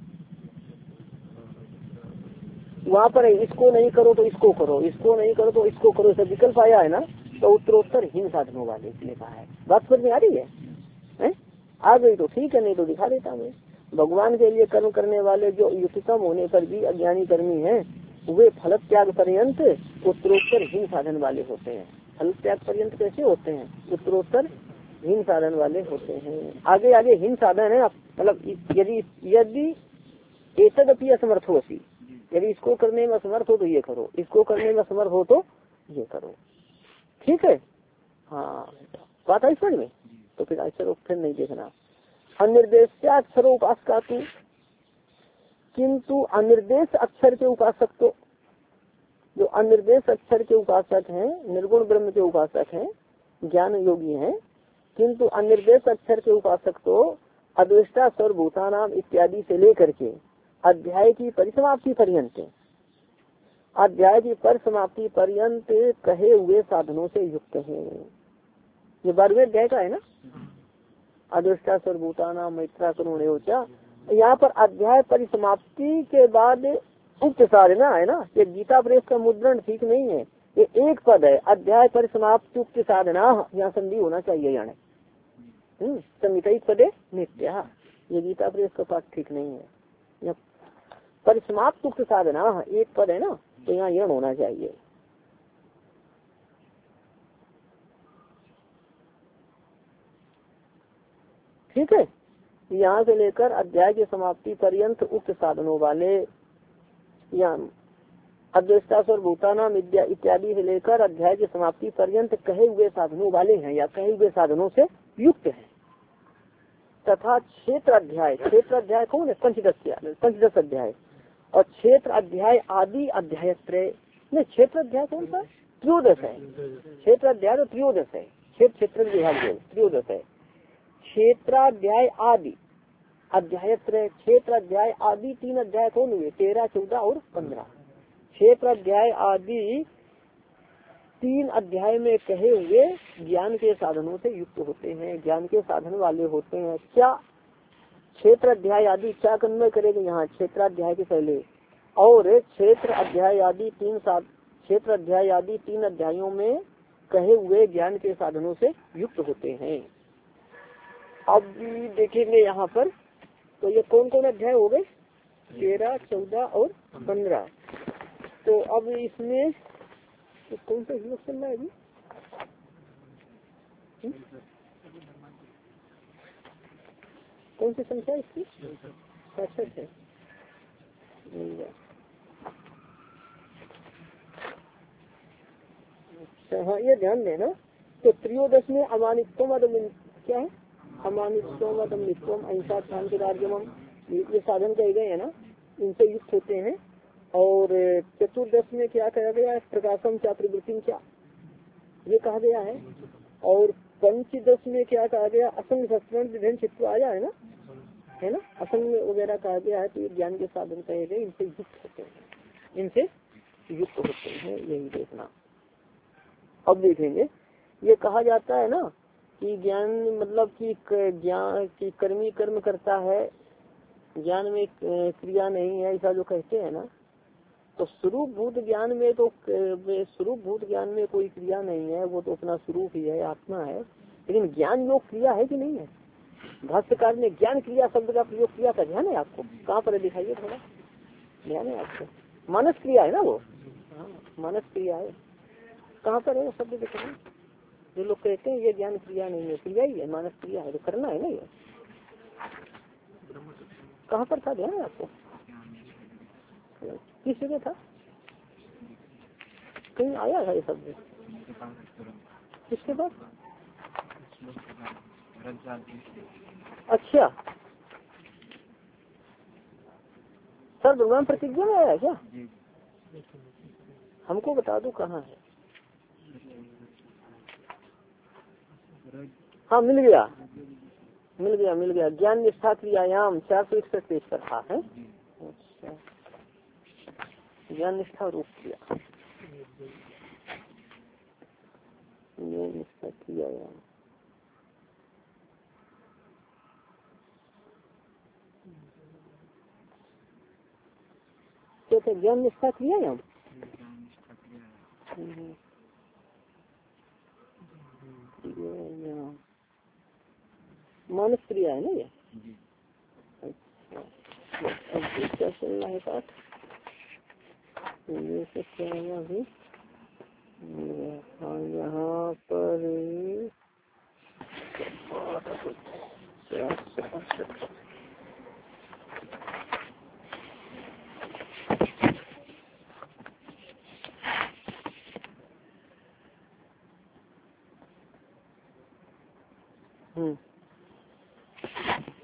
वहाँ पर है, इसको नहीं करो तो इसको करो, इसको नहीं करो तो इसको करो, सब विकल्प आया है ना, तो उत्तरोत्तर हीन साधनों वाले इसलिए कहा है। बात समझ में आ रही है, है? आ गई तो ठीक है, नहीं तो दिखा देता मैं। भगवान के लिए कर्म करने वाले जो युक्तम होने पर भी अज्ञानी कर्मी हैं, वे फल त्याग पर्यंत उत्तरोत्तर हीन साधन वाले होते हैं। फल त्याग पर्यंत कैसे होते हैं? उत्तरोत्तर हीन साधन वाले होते हैं। आगे आगे हीन साधन है, मतलब यदि यदि एतदपि असमर्थ हो, यदि इसको करने में असमर्थ हो तो ये करो, इसको करने में असमर्थ हो तो ये करो, ठीक है। हाँ बात आई समझ में? तो फिर ऐसे फिर नहीं देखना। अनिर्देशाक्षर उपासका तु, किंतु अनिर्देश अक्षर के उपासक तो, जो अनिर्देश अक्षर के उपासक हैं, निर्गुण ब्रह्म के उपासक हैं, ज्ञान योगी हैं, किंतु अनिर्देश अक्षर के उपासक तो अद्वेष्टा सर्वभूतानाम इत्यादि से लेकर के अध्याय की परिसमाप्ति पर्यंत, अध्याय की परिसमाप्ति पर्यंत कहे हुए साधनों से युक्त है। ये बारहवें अध्याय का है ना, अद्वेष्टा सर्वभूतानाम मैत्रा करुणयोचा। यहाँ पर अध्याय परिसमाप्ति के बाद उक्त साधना है ना, ये गीता प्रेस का मुद्रण ठीक नहीं है, ये एक पद है, अध्याय परिसमाप्ति उक्त साधना, यहाँ संधि होना चाहिए, यानी संहित पदे नित्या, ये गीता प्रेस का पाठ ठीक नहीं है, यहाँ परिसमाप्त उक्त साधना एक पद है ना, तो यहाँ यण होना चाहिए। ठीक है, यहाँ से लेकर अध्याय की समाप्ति पर्यंत उक्त साधनों वाले, या अद्वेष्टा सर्वभूतानाम इत्यादि से लेकर अध्याय की समाप्ति पर्यंत कहे हुए साधनों वाले हैं, या कहे हुए साधनों से युक्त हैं। तथा क्षेत्र अध्याय, क्षेत्र अध्याय कौन है? पंचदश पंचदश अध्याय, और क्षेत्र अध्याय आदि अध्याय त्रय नहीं, क्षेत्र अध्याय कौन सा? त्रयोदश है। क्षेत्र अध्याय तो त्रयोदश है, क्षेत्र क्षेत्र विभाग त्रयोदश है। क्षेत्राध्याय आदि अध्याय त्रय, क्षेत्र अध्याय आदि तीन अध्याय कौन हुए? तेरह, चौदह और पंद्रह। क्षेत्र अध्याय आदि तीन अध्याय में कहे हुए ज्ञान के साधनों से युक्त होते हैं, ज्ञान के साधन वाले होते हैं। क्या क्षेत्र अध्याय आदि क्या कन्वय करेंगे यहाँ? क्षेत्राध्याय के पहले, और क्षेत्र अध्याय आदि तीन साध क्षेत्र अध्याय आदि तीन अध्यायों में कहे हुए ज्ञान के साधनों से युक्त होते हैं। अब देखेंगे यहाँ पर, तो ये कौन कौन अध्याय हो गए? तेरह, चौदह और पंद्रह। तो अब इसमें तो कौन सा श्लोक चल रहा है अभी? कौन सी संख्या इसकी? पैंसठ है। अच्छा हाँ, ये ध्यान देना। तो त्रयोदश में अमानित्वम अदम क्या है? अमानित्वम अदमित्वम अहिंसा शांति राज्यम, ये साधन कहे गए है ना, इनसे युक्त होते हैं। और चतुर्दश में क्या कहा गया है? प्रकाशम क्या प्रवृत्ति क्या, ये कहा गया है। और पंचदश में क्या कहा गया? असंग सस्मरण विभिन्न चित्त आया है ना, है ना, असंग वगैरह कहा गया है। तो ये ज्ञान के साधन कहे गए, इनसे युक्त होते हैं, इनसे युक्त होते हैं, यही देखना। अब देखेंगे, ये कहा जाता है ना कि ज्ञान मतलब कि ज्ञान की कर्मी कर्म करता है, ज्ञान में क्रिया नहीं है, ऐसा जो कहते हैं ना। तो स्वरूप भूत ज्ञान में तो स्वरूप भूत ज्ञान में कोई क्रिया नहीं है, वो तो अपना स्वरूप ही है, आत्मा है। लेकिन ज्ञान योग क्रिया है कि नहीं है? भाष्यकार ने ज्ञान क्रिया शब्द का प्रयोग किया था, ध्यान है आपको? कहाँ पर दिखाइए थोड़ा, ध्यान है आपको? मानस क्रिया है ना वो, हाँ मानस क्रिया है। कहाँ पर है शब्द दिखाइए? जो लोग कहते हैं ये ज्ञान क्रिया नहीं है, क्रिया ही है, मानस क्रिया है, तो करना है ना। ये कहाँ पर था, ध्यान है आपको? किस जगह था? कहीं आया था ये शब्द? किसके पास? अच्छा, सर भगवान प्रतिज्ञा में आया क्या? हमको बता दो कहाँ है। हाँ मिल गया, मिल गया मिल गया ज्ञान निष्ठा क्रियायाम चार सौ इकसठ पेज पर था है। अच्छा, ज्ञान निष्ठा रूप क्रिया, ज्ञान निष्ठा क्रियायाम। क्या ज्ञान निष्ठा क्रियायाम? मानस क्रिया है ना ये। अच्छा, अब क्या चल रहा है पाठ? ये क्या है अभी? यहाँ पर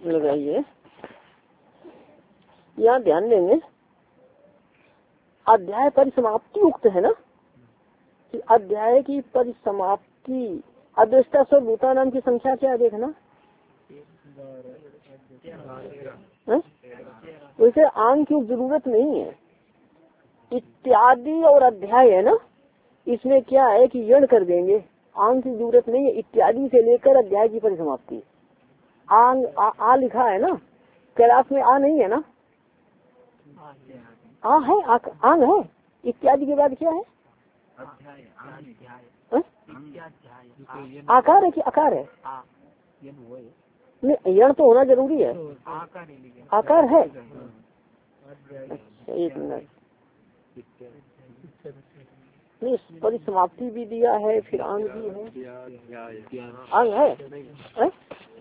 लगाइए, यहाँ ध्यान देंगे अध्याय परिसमाप्ति उक्त है ना, कि अध्याय की परिसमाप्ति अदृष्टा स्वर भूता नाम की संख्या क्या है देखना। वैसे आंग की जरूरत नहीं है, इत्यादि और अध्याय है ना, इसमें क्या है कि यण कर देंगे, आंग की जरूरत नहीं है। इत्यादि से लेकर अध्याय की परिसमाप्ति आंग आ, आ लिखा है ना, कैलाश में आ नहीं है ना, आ है आ, आंग है। इत्यादि के बाद क्या है, आकार है कि आकार है, नहीं यण तो होना जरूरी है, आकार है। एक मिनट, नहीं परिसमाप्ति भी दिया है, फिर आंग भी है, आंग है, है?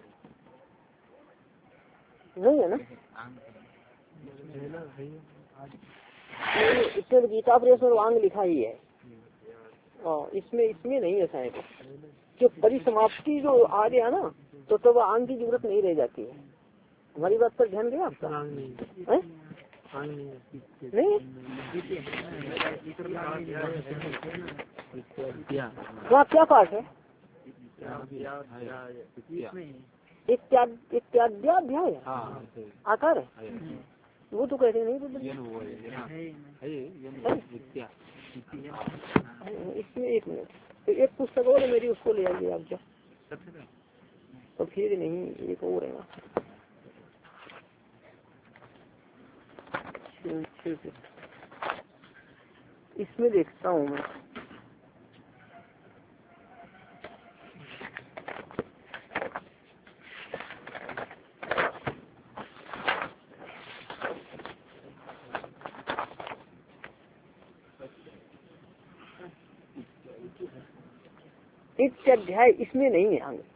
नहीं है ना, इसमें गीता प्रेस में आंग लिखा ही है, इसमें इसमें नहीं है शायद, जो परिसमाप्ति जो आ गया ना तो तो वह आंग की जरूरत नहीं रह जाती है। हमारी बात पर ध्यान दिया आपका, है? नहीं वहाँ क्या पाठ है, इत्याद्याध्याय आकार है, वो तो कहते नहीं तो इसमें। एक मिनट, तो एक पुस्तक और मेरी, उसको ले आइए आप क्या, तो फिर नहीं एक और है ना, इसमें देखता हूँ मैं। इत्याध्याय इसमें नहीं है आंग,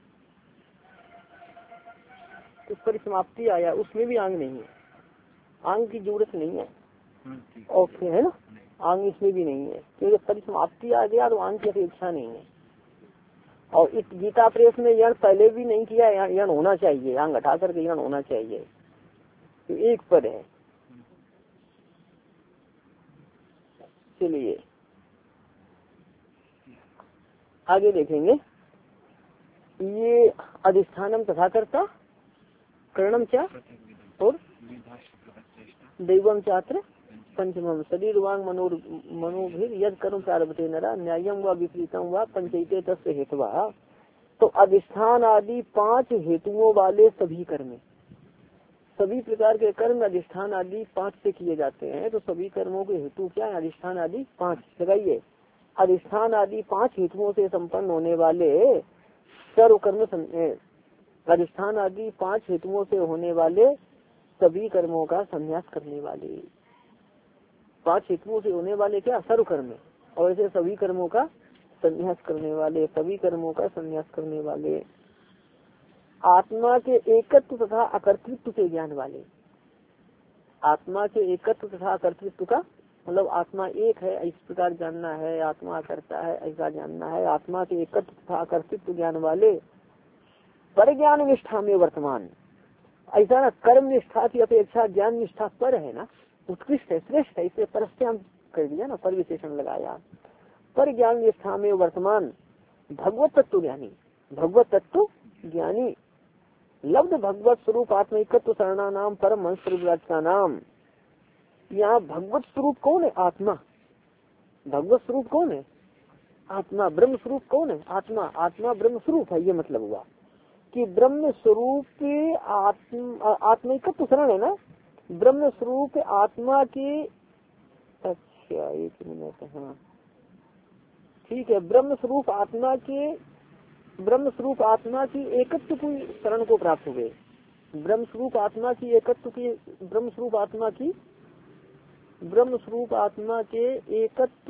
तो परिसमाप्ति आया उसमें भी आंग नहीं है, आंग की जरूरत नहीं है। और फिर है ना, आंग इसमें भी नहीं है, क्योंकि परिसमाप्ति आ गया तो आंग की अपेक्षा नहीं है। और इस गीता प्रेस में यण पहले भी नहीं किया, यण होना चाहिए, आंग हटा करके यण होना चाहिए, तो एक पद है। चलिए आगे देखेंगे, ये अधिष्ठानम तथा कर्ता करणम क्या और दैवम चात्र पंचमम शरीर वांग मनोर मनोभिर यद कर्म प्रारभते नरा न्यायम व विपरीतम व पंचैते तस्य हेतवा। तो अधिष्ठान आदि पांच हेतुओं वाले सभी कर्म, सभी प्रकार के कर्म अधिष्ठान आदि पांच से किए जाते हैं। तो सभी कर्मों के हेतु क्या है, अधिष्ठान आदि पांच। लगाइए, अधिष्ठान आदि पांच हेतुओं से संपन्न होने वाले सर्व कर्म, अधिष्ठान आदि पांच हेतुओं से होने वाले सभी कर्मों का संन्यास करने वाले, पांच हेतुओं से होने वाले क्या सर्व कर्म, और ऐसे सभी कर्मों का संन्यास करने वाले, सभी कर्मों का संन्यास करने वाले, आत्मा के एकत्व तथा अकर्तृत्व के ज्ञान वाले। आत्मा के एकत्व तथा अकर्तृत्व का मतलब आत्मा एक है इस प्रकार जानना है, आत्मा करता है ऐसा जानना है। आत्मा के एकत्व तथा अकर्तृत्व ज्ञान वाले, पर ज्ञान निष्ठा में वर्तमान, ऐसा ना कर्म निष्ठा की अपेक्षा ज्ञान निष्ठा पर है ना, उत्कृष्ट है, श्रेष्ठ है, इसे परस्याम कर दिया ना, पर विशेषण लगाया। पर ज्ञान निष्ठा में वर्तमान भगवत तत्व ज्ञानी, भगवत तत्व ज्ञानी, लब्ध भगवत स्वरूप आत्मिकत्व शरणा नाम परम हंस स्वरूप का नाम। यहाँ भगवत स्वरूप कौन है, आत्मा। भगवत स्वरूप कौन है, आत्मा। ब्रह्म स्वरूप कौन है, आत्मा। आत्मा ब्रह्म स्वरूप है, ये मतलब हुआ कि ब्रह्म स्वरूप आत्म आत्मिकत्व शरण है ना, ब्रह्म स्वरूप आत्मा के, अच्छा एक मिनट, हाँ ठीक है, ब्रह्म स्वरूप आत्मा के, ब्रह्म स्वरूप आत्मा की एकत्व की शरण को प्राप्त हुए। ब्रह्म स्वरूप आत्मा की एकत्व की, ब्रह्म स्वरूप आत्मा की, ब्रह्म स्वरूप आत्मा के एकत्व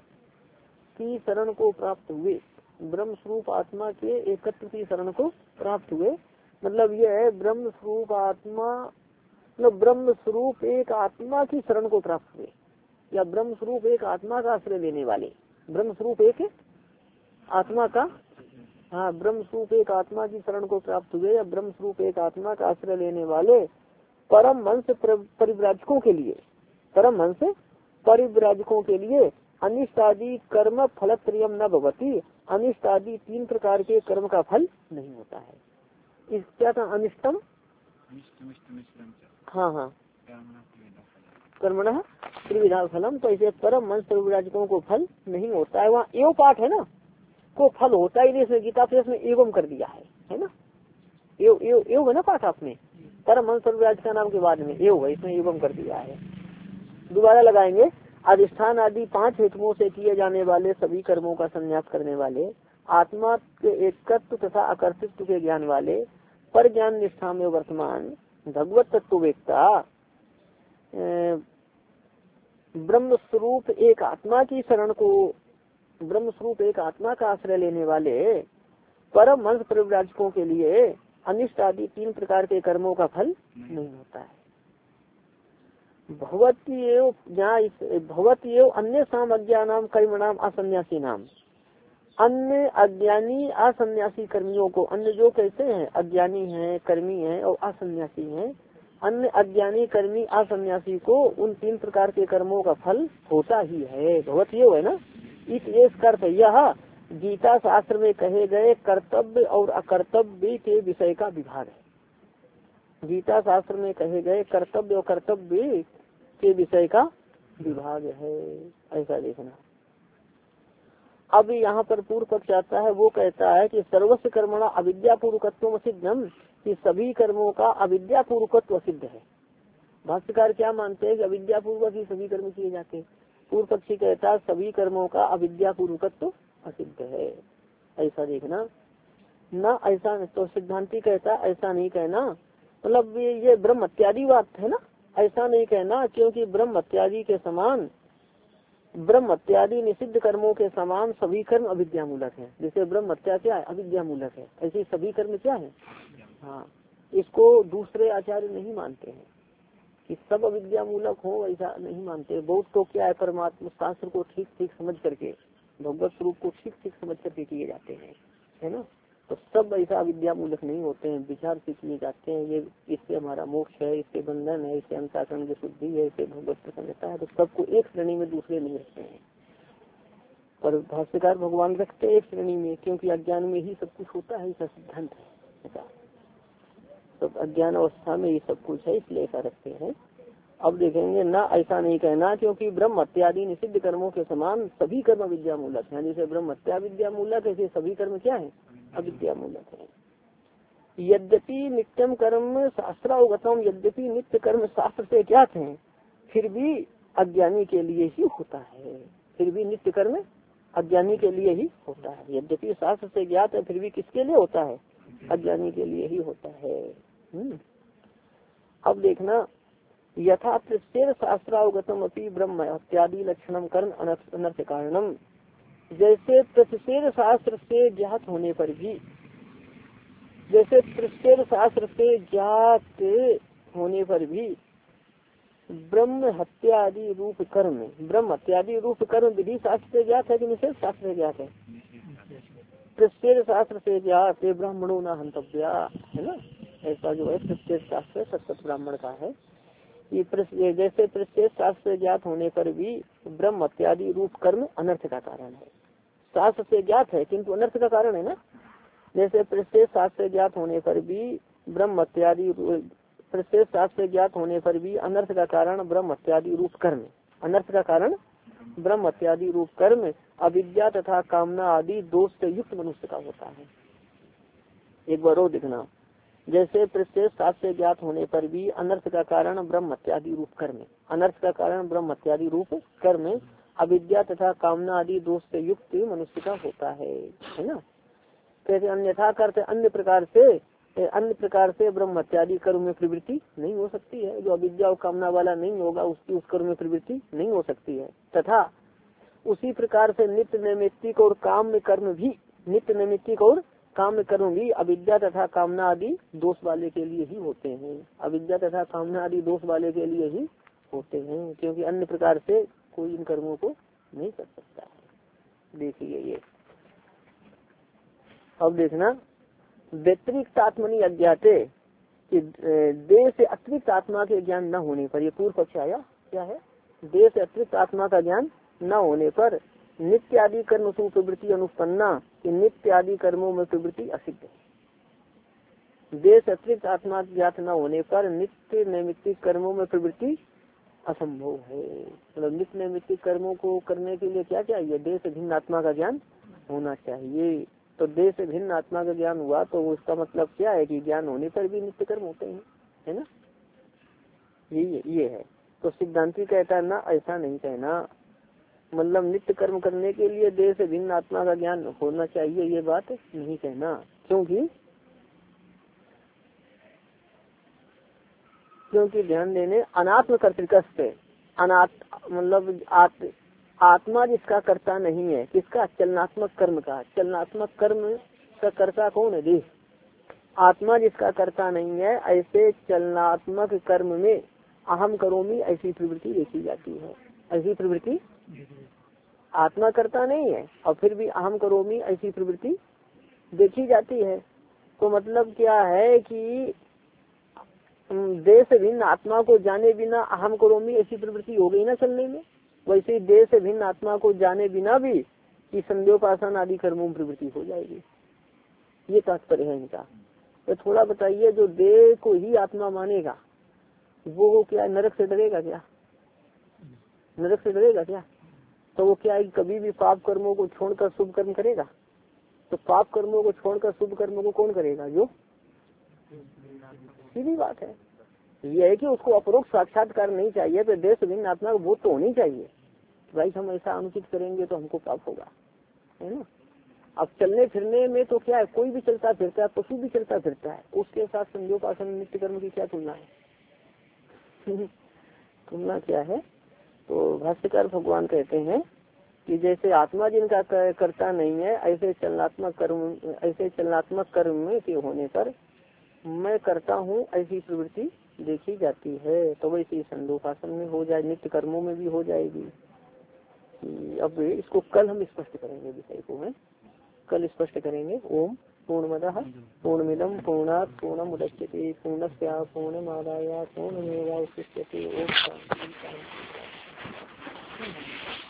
की शरण को प्राप्त हुए। ब्रह्म स्वरूप आत्मा के एकत्व की शरण को प्राप्त हुए, मतलब यह है ब्रह्म स्वरूप आत्मा, मतलब ब्रह्म स्वरूप एक आत्मा की शरण को प्राप्त हुए, या ब्रह्म स्वरूप एक आत्मा का आश्रय लेने वाले। ब्रह्म स्वरूप एक आत्मा का हाँ, ब्रह्म स्वरूप एक आत्मा की शरण को प्राप्त हुए या ब्रह्म स्वरूप एक आत्मा का आश्रय लेने वाले परम हंस परिव्राजकों के लिए, परम हंस परिव्राजकों के लिए अनिष्ट आदि कर्म फल त्रियम न भवती, अनिष्ट आदि तीन प्रकार के कर्म का फल नहीं होता है। इस क्या था अनिष्टम, हाँ हाँ कर्मण त्रिविधा फलम, तो ऐसे परम हंस परिव्राजकों को फल नहीं होता है। वहाँ एवं पाठ है ना, को फल होता ही नहीं, इसमें गीता प्रेस में एवं कर दिया है, है ना, एव एव एव है ना पाठ आपने, परम हंस परिव्राज का नाम के बाद में एव है, इसमें एवं कर दिया है। दोबारा लगाएंगे, अधिष्ठान आदि पांच हेतुओं से किए जाने वाले सभी कर्मों का संन्यास करने वाले, आत्मा के एकत्व तथा अकर्तृत्व के ज्ञान वाले, पर ज्ञान निष्ठा में वर्तमान भगवत तत्ववेत्ता, ब्रह्म स्वरूप एक आत्मा की शरण को, ब्रह्म स्वरूप एक आत्मा का आश्रय लेने वाले परम हंस परिव्राजकों के लिए अनिष्ट आदि तीन प्रकार के कर्मों का फल नहीं होता है। भगवती एव भगवती एव अन्य साम अज्ञानाम कर्मणाम असन्यासी नाम, अन्य अज्ञानी असन्यासी कर्मियों को, अन्य जो कैसे हैं, अज्ञानी हैं, कर्मी हैं और असन्यासी हैं, अन्य अज्ञानी कर्मी असन्यासी को उन तीन प्रकार के कर्मों का फल होता ही है। भगवत ये है ना, इस अर्थ यह गीता शास्त्र में कहे गए कर्तव्य और अकर्तव्य के विषय का विभाग है। गीता शास्त्र में कहे गए कर्तव्य और कर्तव्य के विषय का विभाग है, ऐसा देखना। अब यहाँ पर पूर्व पक्ष आता है, वो कहता है कि सर्वस्व कर्मणा अविद्या पूर्वकत्व सिद्धम, कि सभी कर्मों का अविद्या पूर्वकत्व सिद्ध है। भाष्यकार क्या मानते हैं कि अविद्या पूर्वक ही सभी कर्म किए जाते हैं। पूर्व पक्षी कहता है सभी कर्मों का अविद्या पूर्वकत्व असिद्ध है, ऐसा देखना ना। ऐसा तो सिद्धांति कहता ऐसा नहीं कहना, मतलब ये ब्रह्म इत्यादि बात है ना, ऐसा नहीं कहना, क्योंकि ब्रह्म इत्यादि के समान, ब्रह्म इत्यादि निषिद्ध कर्मों के समान सभी कर्म अविद्या मूलक है। जैसे ब्रह्म हत्या क्या है, अविद्या मूलक है, ऐसे सभी कर्म क्या है। हाँ, इसको दूसरे आचार्य नहीं मानते हैं कि सब अविद्या मूलक हो, ऐसा नहीं मानते। बहुत तो क्या है, परमात्मा शास्त्र को ठीक ठीक समझ करके, भगवत स्वरूप को ठीक ठीक समझ करके किए जाते हैं, है ना। तो सब ऐसा अविद्या मूलक नहीं होते हैं, विचार से किए जाते हैं। ये इससे हमारा मोक्ष है, इससे बंधन है, इससे अंतःकरण की शुद्धि है, इससे भगवत प्रसन्नता है, तो सबको एक श्रेणी में दूसरे नहीं रखते हैं। पर भाष्यकार भगवान रखते हैं एक श्रेणी में, क्योंकि अज्ञान में ही सब कुछ होता है, ऐसा सिद्धांत है ऐसा। तो अज्ञान अवस्था में ये सब कुछ है, इसलिए ऐसा रखते हैं। अब देखेंगे ना, ऐसा नहीं कहना, क्योंकि ब्रह्म इत्यादि निषिद्ध कर्मों के समान सभी कर्म अविद्या मूलक है। जैसे ब्रह्म हत्या विद्या मूलक है, सभी कर्म क्या है, अविद्या मूलक है। यद्यपि नित्यम कर्म शास्त्रावगतम, यद्यपि नित्य कर्म शास्त्र से ज्ञात है, फिर भी अज्ञानी के लिए ही होता है। फिर भी नित्य कर्म अज्ञानी के लिए ही होता है। यद्यपि शास्त्र से ज्ञात है, फिर भी किसके लिए होता है, अज्ञानी के लिए ही होता है। हुँ? अब देखना, यथा प्रत्येक शास्त्रावगतम अपनी ब्रह्म इत्यादि लक्षणम कर्म अनर्थ कारणम, जैसे प्रत्येक शास्त्र से ज्ञात होने पर भी, जैसे प्रत्येक शास्त्र से ज्ञात होने पर भी ब्रह्म हत्या आदि रूप कर्म, ब्रह्म हत्यादि रूप कर्म विधि शास्त्र से ज्ञात है कि निषेध शास्त्र से ज्ञात है। प्रत्येक शास्त्र से ज्ञात ब्राह्मणों न हंतव्या, है ना, ऐसा जो है प्रत्येक शास्त्र सत्सत ब्राह्मण का है। ये जैसे प्रत्येक शास्त्र से ज्ञात होने पर भी ब्रह्म इत्यादि रूप कर्म अनर्थ का कारण है। शास्त्र से ज्ञात है किंतु अनर्थ का कारण है ना। जैसे प्रत्येक शास्त्र से ज्ञात होने पर भी ब्रह्म इत्यादि, प्रत्येक शास्त्र से ज्ञात होने पर भी अनर्थ का कारण ब्रह्म इत्यादि रूप कर्म, अनर्थ का कारण ब्रह्म इत्यादि रूप कर्म अविद्या तथा कामना आदि दोष से युक्त मनुष्य का होता है। एक बार और दिखना, जैसे प्रत्येक शास्त्र से ज्ञात होने पर भी अनर्थ का कारण ब्रह्म इत्यादि रूप कर्म, अनर्थ का कारण ब्रह्म इत्यादि रूप कर्म अविद्या तथा कामना आदि दोष से युक्त मनुष्य का होता है, है ना। कैसे अन्यथा करते, अन्य प्रकार से, अन्य प्रकार से ब्रह्म इत्यादि कर्म में प्रवृत्ति नहीं हो सकती है। जो अविद्या और कामना वाला नहीं होगा उसकी उस कर्म में प्रवृत्ति नहीं हो सकती है। तथा उसी प्रकार से नित्य नैमित्तिक और काम में कर्म भी, नित्य नैमित्तिक और काम कर्म भी अविद्या तथा कामना आदि दोष वाले के लिए ही होते हैं। अविद्या तथा कामना आदि दोष वाले के लिए ही होते हैं, क्योंकि अन्य प्रकार से कोई इन कर्मों को नहीं कर सकता है। देखिए ये अब देखना, व्यतिरिक्त आत्मनि अज्ञाते कि देह से अतिरिक्त आत्मा के ज्ञान न होने पर, ये पूर्व पक्ष आया क्या है, देह से अतिरिक्त आत्मा का ज्ञान न होने पर नित्य आदि कर्म सु प्रवृत्ति अनुपन्ना, कि नित्य आदि कर्मों में प्रवृत्ति असिद्ध है। देह से अतिरिक्त आत्मा ज्ञात न होने पर नित्य नैमित्तिक कर्मों में प्रवृत्ति असंभव है। मतलब नित्य नैमित्तिक कर्मों को करने के लिए क्या चाहिए, देह से भिन्न आत्मा का ज्ञान होना चाहिए। तो देह से भिन्न आत्मा का ज्ञान हुआ तो उसका मतलब क्या है कि ज्ञान होने पर भी नित्य कर्म होते हैं, है ना, ये ये है। तो सिद्धांति कहता है ना, ऐसा नहीं कहना, मतलब नित्य कर्म करने के लिए देह से भिन्न आत्मा का ज्ञान होना चाहिए, ये बात नहीं कहना। क्योंकि क्योंकि ध्यान देने, अनात्म कर्तृकस्थ, अनात् मतलब आत, आत्मा जिसका कर्ता नहीं है, किसका, चलनात्मक कर्म का, चलनात्मक कर्म का कर्ता कौन है, देह। आत्मा जिसका कर्ता नहीं है, ऐसे चलनात्मक कर्म में अहम करोमी ऐसी प्रवृत्ति देखी जाती है। ऐसी प्रवृत्ति आत्मा करता नहीं है और फिर भी अहम करोमी ऐसी प्रवृत्ति देखी जाती है। तो मतलब क्या है कि देह से भिन्न आत्मा को जाने बिना अहम करोमी ऐसी प्रवृत्ति हो गई ना चलने में, वैसे ही देह से भिन्न आत्मा को जाने बिना भी कि संध्योपासन आदि कर्मों में प्रवृत्ति हो जाएगी। ये तात्पर्य है इनका। तो थोड़ा बताइए, जो देह को ही आत्मा मानेगा वो क्या नरक से डरेगा क्या, नरक से डरेगा क्या? तो वो क्या है, कभी भी पाप कर्मों को छोड़कर शुभ कर्म करेगा? तो पाप कर्मों को छोड़कर शुभ कर्मों को कौन करेगा? जो सीधी बात है, ये है कि उसको अपरोक्ष साक्षात्कार नहीं चाहिए, तो देश भिन्न आत्मा का बोध तो होनी चाहिए। भाई हम ऐसा अनुचित करेंगे तो हमको पाप होगा, है ना। अब चलने फिरने में तो क्या है, कोई भी चलता फिरता है, पशु भी चलता फिरता है, उसके साथ संध्योपासन नित्य कर्म की क्या तुलना है? तुलना क्या है? तो भाष्यकार भगवान कहते हैं कि जैसे आत्मा जिनका करता नहीं है, ऐसे चलनात्मक कर्म ऐसे चलनात्मक कर्म के होने पर मैं करता हूँ ऐसी प्रवृत्ति देखी जाती है। तो वैसे संध्योपासन में हो जाए, नित्य कर्मों में भी हो जाएगी। अब इसको कल हम स्पष्ट करेंगे, विषय को मैं कल स्पष्ट करेंगे। ओम पूर्णमदः पूर्णमिदं पूर्णात् पूर्णमुदच्यते पूर्णस्य पूर्णमादाय पूर्णमेवावशिष्यते। ओम शांति शांति।